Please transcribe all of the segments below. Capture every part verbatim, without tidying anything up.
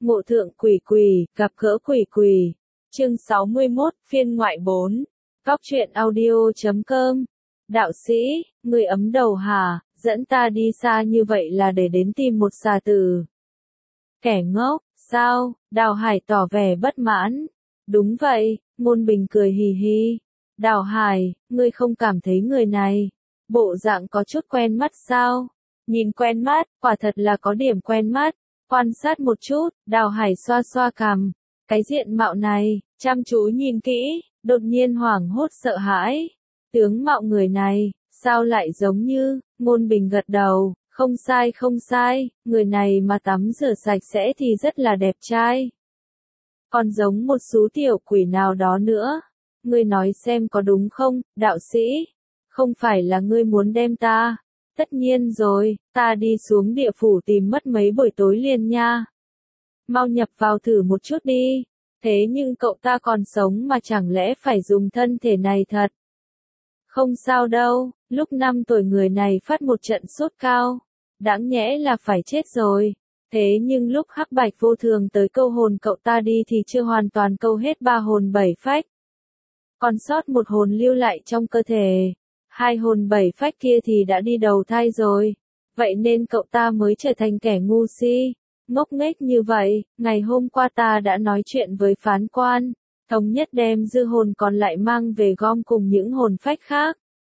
Ngộ thượng quỷ quỷ, gặp gỡ quỷ quỷ. Chương sáu mươi mốt, phiên ngoại bốn. Góc truyện audio chấm com. Đạo sĩ, người ấm đầu hả, dẫn ta đi xa như vậy là để đến tìm một xà tử. Kẻ ngốc, sao? Đào Hải tỏ vẻ bất mãn. Đúng vậy, Ngôn Bình cười hì hì. Đào Hải, ngươi không cảm thấy người này, bộ dạng có chút quen mắt sao? Nhìn quen mắt, quả thật là có điểm quen mắt. Quan sát một chút, Đào Hải xoa xoa cằm. Cái diện mạo này, chăm chú nhìn kỹ, đột nhiên hoảng hốt sợ hãi. Tướng mạo người này, sao lại giống như, Ngôn Bình gật đầu, không sai không sai, người này mà tắm rửa sạch sẽ thì rất là đẹp trai. Còn giống một số tiểu quỷ nào đó nữa. Ngươi nói xem có đúng không, đạo sĩ? Không phải là ngươi muốn đem ta? Tất nhiên rồi, ta đi xuống địa phủ tìm mất mấy buổi tối liền nha. Mau nhập vào thử một chút đi. Thế nhưng cậu ta còn sống mà chẳng lẽ phải dùng thân thể này thật? Không sao đâu, lúc năm tuổi người này phát một trận sốt cao. Đáng nhẽ là phải chết rồi. Thế nhưng lúc Hắc Bạch vô thường tới câu hồn cậu ta đi thì chưa hoàn toàn câu hết ba hồn bảy phách. Còn sót một hồn lưu lại trong cơ thể. Hai hồn bảy phách kia thì đã đi đầu thai rồi. Vậy nên cậu ta mới trở thành kẻ ngu si. Ngốc nghếch như vậy, ngày hôm qua ta đã nói chuyện với phán quan. Thống nhất đem dư hồn còn lại mang về gom cùng những hồn phách khác.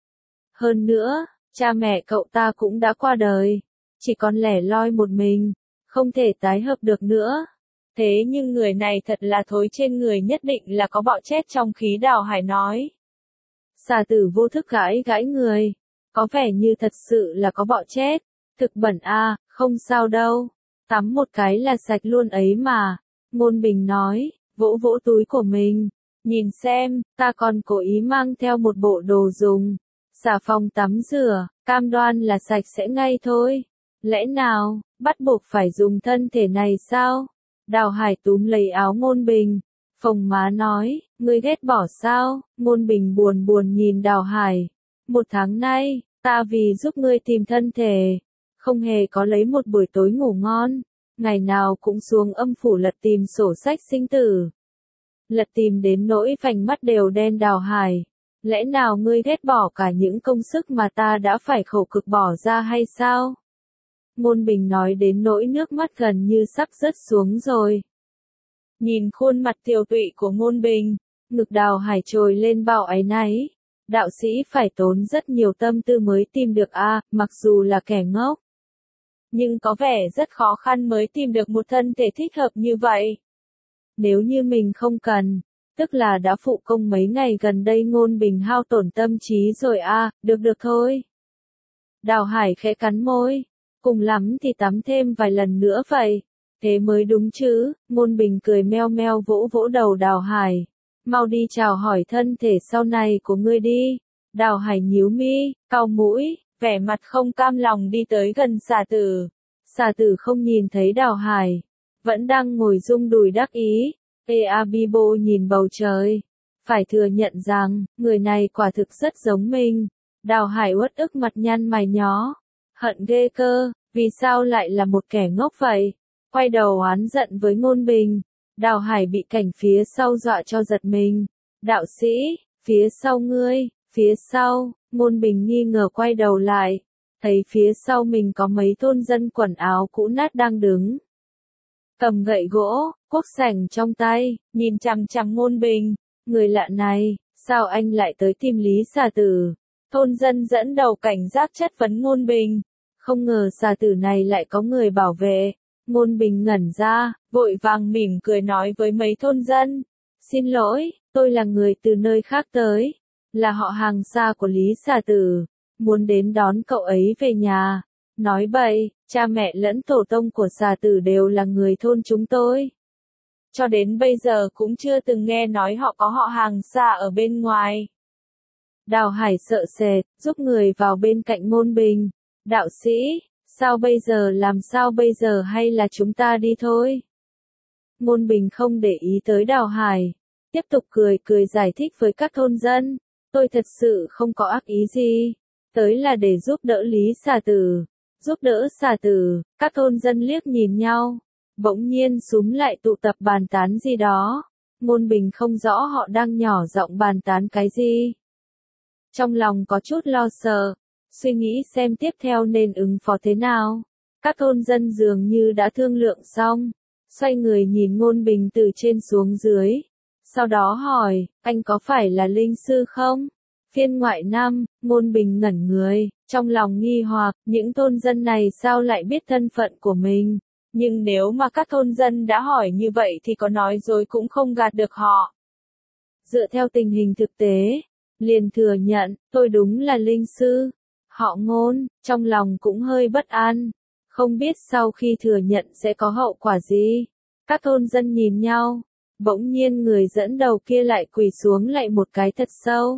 Hơn nữa, cha mẹ cậu ta cũng đã qua đời. Chỉ còn lẻ loi một mình. Không thể tái hợp được nữa. Thế nhưng người này thật là thối, trên người nhất định là có bọ chết trong khí. Đào Hải nói. Xà tử vô thức gãi gãi người. Có vẻ như thật sự là có bọ chết. Thực bẩn a, không sao đâu. Tắm một cái là sạch luôn ấy mà. Ngôn Bình nói, vỗ vỗ túi của mình. Nhìn xem, ta còn cố ý mang theo một bộ đồ dùng. Xà phòng tắm rửa, cam đoan là sạch sẽ ngay thôi. Lẽ nào, bắt buộc phải dùng thân thể này sao? Đào Hải túm lấy áo Ngôn Bình. Phồng má nói, ngươi ghét bỏ sao? Ngôn Bình buồn buồn nhìn Đào Hải. Một tháng nay, ta vì giúp ngươi tìm thân thể. Không hề có lấy một buổi tối ngủ ngon. Ngày nào cũng xuống âm phủ lật tìm sổ sách sinh tử. Lật tìm đến nỗi vành mắt đều đen. Đào Hải. Lẽ nào ngươi ghét bỏ cả những công sức mà ta đã phải khổ cực bỏ ra hay sao? Ngôn Bình nói đến nỗi nước mắt gần như sắp rớt xuống rồi. Nhìn khuôn mặt tiều tụy của Ngôn Bình, ngực Đào Hải trồi lên bao áy náy. Đạo sĩ phải tốn rất nhiều tâm tư mới tìm được a, à, mặc dù là kẻ ngốc. Nhưng có vẻ rất khó khăn mới tìm được một thân thể thích hợp như vậy. Nếu như mình không cần, tức là đã phụ công mấy ngày gần đây. Ngôn Bình hao tổn tâm trí rồi a, à, được được thôi. Đào Hải khẽ cắn môi. Cùng lắm thì tắm thêm vài lần nữa vậy. Thế mới đúng chứ. Ngôn Bình cười meo meo vỗ vỗ đầu Đào Hải. Mau đi chào hỏi thân thể sau này của ngươi đi. Đào Hải nhíu mi, cau mũi, vẻ mặt không cam lòng đi tới gần xà tử. Xà tử không nhìn thấy Đào Hải. Vẫn đang ngồi rung đùi đắc ý. Ea Bibo nhìn bầu trời. Phải thừa nhận rằng, người này quả thực rất giống mình. Đào Hải uất ức mặt nhăn mày nhó. Hận ghê cơ, vì sao lại là một kẻ ngốc vậy? Quay đầu oán giận với Ngôn Bình. Đào Hải bị cảnh phía sau dọa cho giật mình. Đạo sĩ, phía sau ngươi, phía sau. Ngôn Bình nghi ngờ quay đầu lại. Thấy phía sau mình có mấy thôn dân quần áo cũ nát đang đứng. Cầm gậy gỗ, cuốc sành trong tay, nhìn chằm chằm Ngôn Bình. Người lạ này, sao anh lại tới tìm Lý xà tử? Thôn dân dẫn đầu cảnh giác chất vấn Ngôn Bình. Không ngờ xà tử này lại có người bảo vệ. Ngôn Bình ngẩn ra, vội vàng mỉm cười nói với mấy thôn dân. Xin lỗi, tôi là người từ nơi khác tới. Là họ hàng xa của Lý xà tử. Muốn đến đón cậu ấy về nhà. Nói bậy, cha mẹ lẫn tổ tông của xà tử đều là người thôn chúng tôi. Cho đến bây giờ cũng chưa từng nghe nói họ có họ hàng xa ở bên ngoài. Đào Hải sợ sệt, giúp người vào bên cạnh Ngôn Bình. Đạo sĩ, sao bây giờ làm sao bây giờ hay là chúng ta đi thôi? Ngôn Bình không để ý tới Đào Hải. Tiếp tục cười cười giải thích với các thôn dân. Tôi thật sự không có ác ý gì. Tới là để giúp đỡ Lý xà tử. Giúp đỡ xà tử, các thôn dân liếc nhìn nhau. Bỗng nhiên xúm lại tụ tập bàn tán gì đó. Ngôn Bình không rõ họ đang nhỏ giọng bàn tán cái gì. Trong lòng có chút lo sợ, suy nghĩ xem tiếp theo nên ứng phó thế nào. Các thôn dân dường như đã thương lượng xong, xoay người nhìn Ngôn Bình từ trên xuống dưới. Sau đó hỏi, anh có phải là linh sư không? Phiên ngoại năm, Ngôn Bình ngẩn người, trong lòng nghi hoặc, những thôn dân này sao lại biết thân phận của mình? Nhưng nếu mà các thôn dân đã hỏi như vậy thì có nói dối cũng không gạt được họ. Dựa theo tình hình thực tế, liền thừa nhận, tôi đúng là linh sư. Họ Ngôn, trong lòng cũng hơi bất an, không biết sau khi thừa nhận sẽ có hậu quả gì. Các thôn dân nhìn nhau, bỗng nhiên người dẫn đầu kia lại quỳ xuống lại một cái thật sâu.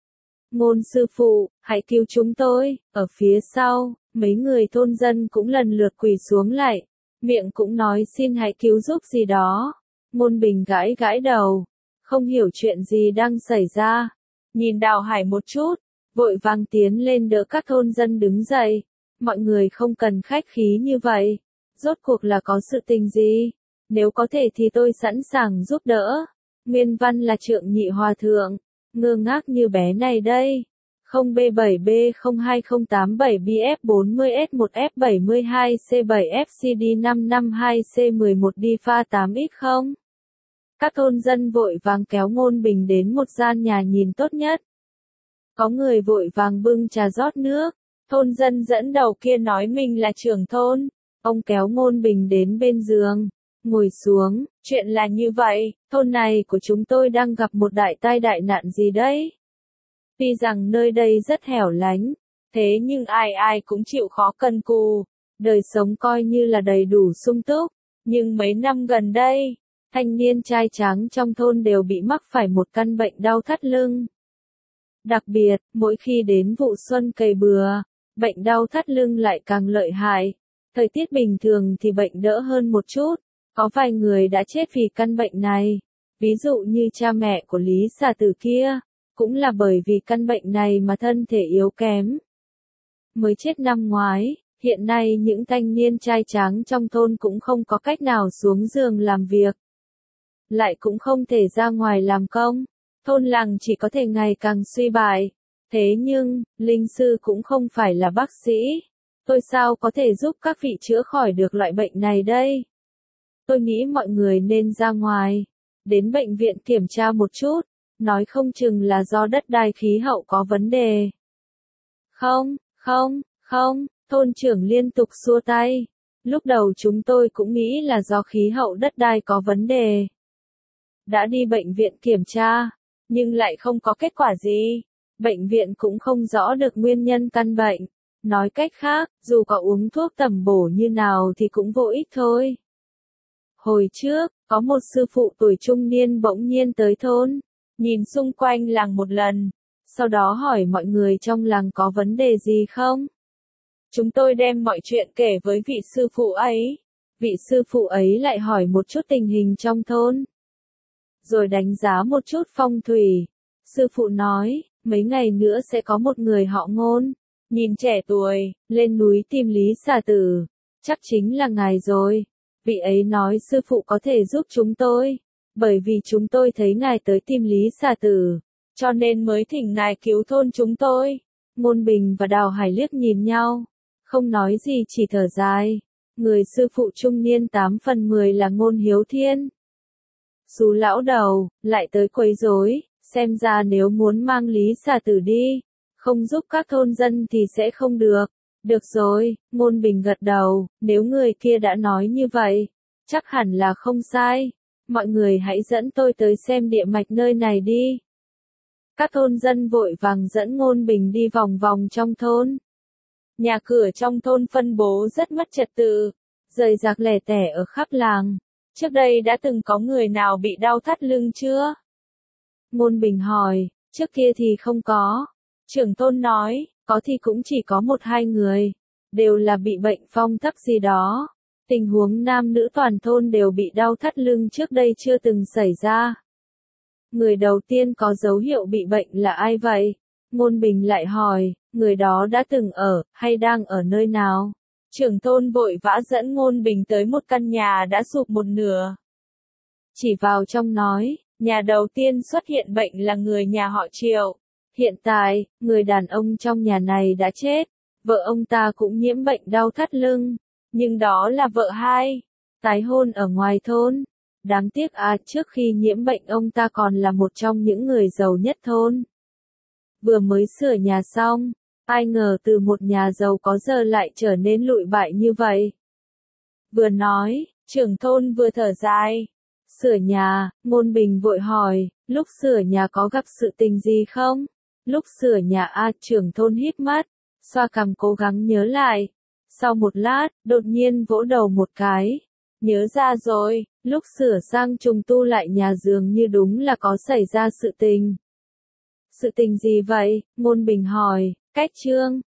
Ngôn sư phụ, hãy cứu chúng tôi. Ở phía sau, mấy người thôn dân cũng lần lượt quỳ xuống lại, miệng cũng nói xin hãy cứu giúp gì đó. Ngôn Bình gãi gãi đầu, không hiểu chuyện gì đang xảy ra. Nhìn Đào Hải một chút, vội vàng tiến lên đỡ các thôn dân đứng dậy. Mọi người không cần khách khí như vậy. Rốt cuộc là có sự tình gì? Nếu có thể thì tôi sẵn sàng giúp đỡ. Nguyên văn là Trượng Nhị Hòa Thượng. Ngơ ngác như bé này đây. không B bảy B không hai không tám bảy B F bốn mươi S một F bảy mươi hai C bảy F C D năm năm hai C mười một D pha tám X không? Các thôn dân vội vàng kéo Ngôn Bình đến một gian nhà nhìn tốt nhất. Có người vội vàng bưng trà rót nước. Thôn dân dẫn đầu kia nói mình là trưởng thôn. Ông kéo Ngôn Bình đến bên giường, ngồi xuống. Chuyện là như vậy, thôn này của chúng tôi đang gặp một đại tai đại nạn gì đấy. Tuy rằng nơi đây rất hẻo lánh, thế nhưng ai ai cũng chịu khó cần cù. Đời sống coi như là đầy đủ sung túc. Nhưng mấy năm gần đây, thanh niên trai tráng trong thôn đều bị mắc phải một căn bệnh đau thắt lưng. Đặc biệt, mỗi khi đến vụ xuân cày bừa, bệnh đau thắt lưng lại càng lợi hại. Thời tiết bình thường thì bệnh đỡ hơn một chút, có vài người đã chết vì căn bệnh này. Ví dụ như cha mẹ của Lý Xà Tử kia, cũng là bởi vì căn bệnh này mà thân thể yếu kém. Mới chết năm ngoái, hiện nay những thanh niên trai tráng trong thôn cũng không có cách nào xuống giường làm việc. Lại cũng không thể ra ngoài làm công. Thôn làng chỉ có thể ngày càng suy bại. Thế nhưng, linh sư cũng không phải là bác sĩ. Tôi sao có thể giúp các vị chữa khỏi được loại bệnh này đây? Tôi nghĩ mọi người nên ra ngoài, đến bệnh viện kiểm tra một chút, nói không chừng là do đất đai khí hậu có vấn đề. Không, không, không, thôn trưởng liên tục xua tay. Lúc đầu chúng tôi cũng nghĩ là do khí hậu đất đai có vấn đề. Đã đi bệnh viện kiểm tra, nhưng lại không có kết quả gì. Bệnh viện cũng không rõ được nguyên nhân căn bệnh. Nói cách khác, dù có uống thuốc tầm bổ như nào thì cũng vô ích thôi. Hồi trước, có một sư phụ tuổi trung niên bỗng nhiên tới thôn, nhìn xung quanh làng một lần, sau đó hỏi mọi người trong làng có vấn đề gì không. Chúng tôi đem mọi chuyện kể với vị sư phụ ấy. Vị sư phụ ấy lại hỏi một chút tình hình trong thôn, rồi đánh giá một chút phong thủy. Sư phụ nói, mấy ngày nữa sẽ có một người họ Ngôn, nhìn trẻ tuổi, lên núi tìm Lý Xà Tử. Chắc chính là ngài rồi. Vị ấy nói sư phụ có thể giúp chúng tôi, bởi vì chúng tôi thấy ngài tới tìm Lý Xà Tử, cho nên mới thỉnh ngài cứu thôn chúng tôi. Ngôn Bình và Đào Hải liếc nhìn nhau, không nói gì chỉ thở dài. Người sư phụ trung niên tám phần mười là Ngôn Hiếu Thiên. Xú lão đầu, lại tới quấy rối, xem ra nếu muốn mang Lý Xà Tử đi, không giúp các thôn dân thì sẽ không được. Được rồi, Ngôn Bình gật đầu, nếu người kia đã nói như vậy, chắc hẳn là không sai. Mọi người hãy dẫn tôi tới xem địa mạch nơi này đi. Các thôn dân vội vàng dẫn Ngôn Bình đi vòng vòng trong thôn. Nhà cửa trong thôn phân bố rất mất trật tự, rời rạc lẻ tẻ ở khắp làng. Trước đây đã từng có người nào bị đau thắt lưng chưa? Ngôn Bình hỏi, trước kia thì không có. Trưởng thôn nói, có thì cũng chỉ có một hai người, đều là bị bệnh phong thấp gì đó. Tình huống nam nữ toàn thôn đều bị đau thắt lưng trước đây chưa từng xảy ra. Người đầu tiên có dấu hiệu bị bệnh là ai vậy? Ngôn Bình lại hỏi, người đó đã từng ở, hay đang ở nơi nào? Trưởng thôn vội vã dẫn Ngôn Bình tới một căn nhà đã sụp một nửa. Chỉ vào trong nói, nhà đầu tiên xuất hiện bệnh là người nhà họ Triệu. Hiện tại, người đàn ông trong nhà này đã chết, vợ ông ta cũng nhiễm bệnh đau thắt lưng, nhưng đó là vợ hai, tái hôn ở ngoài thôn. Đáng tiếc à, trước khi nhiễm bệnh ông ta còn là một trong những người giàu nhất thôn. Vừa mới sửa nhà xong, ai ngờ từ một nhà giàu có giờ lại trở nên lụi bại như vậy. Vừa nói, trưởng thôn vừa thở dài. Sửa nhà, Ngôn Bình vội hỏi, lúc sửa nhà có gặp sự tình gì không? Lúc sửa nhà a trưởng thôn hít mắt, xoa cằm cố gắng nhớ lại. Sau một lát, đột nhiên vỗ đầu một cái. Nhớ ra rồi, lúc sửa sang trùng tu lại nhà dường như đúng là có xảy ra sự tình. Sự tình gì vậy? Ngôn Bình hỏi, cách trương,